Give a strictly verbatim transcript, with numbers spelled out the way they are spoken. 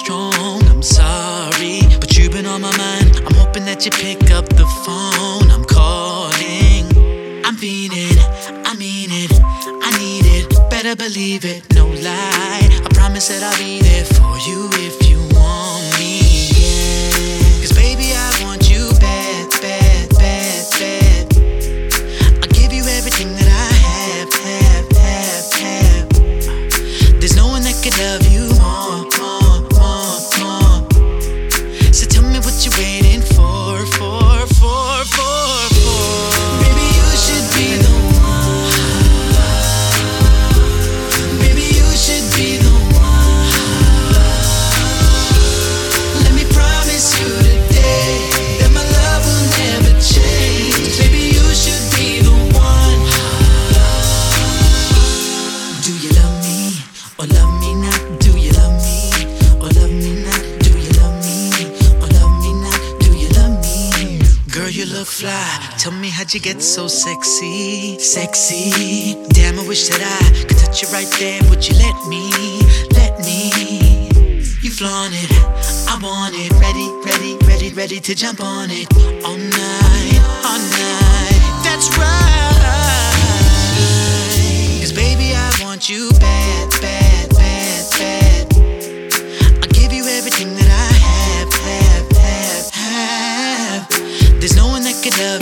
strong. I'm sorry, but you've been on my mind. I'm hoping that you pick up the phone. I'm calling, I'm feeling, I mean it, I need it. Better believe it, no lie. I promise that I'll be there for you if you want me, yeah. Cause baby, I want you bad, bad, bad, bad. I'll give you everything that I have, have, have, have. There's no one that could love you more, more, more, more. So tell me what you're waiting for, for, for, for, for. Baby, you should be the one. Baby, you should be the one. Let me promise you today that my love will never change. Baby, you should be the one. Do you love me or love me not? Do you love me or love me not? Do you love me or love me not? Do you love me? Girl, you look fly. Tell me how'd you get so sexy, sexy. Damn, I wish that I could touch you right there. Would you let me, let me? You flaunt it, I want it. Ready, ready, ready, ready to jump on it. All night, all night. That's right. Cause baby, I want you bad, bad, bad, bad. I'll give you everything that I have, have, have, have. There's no one that could love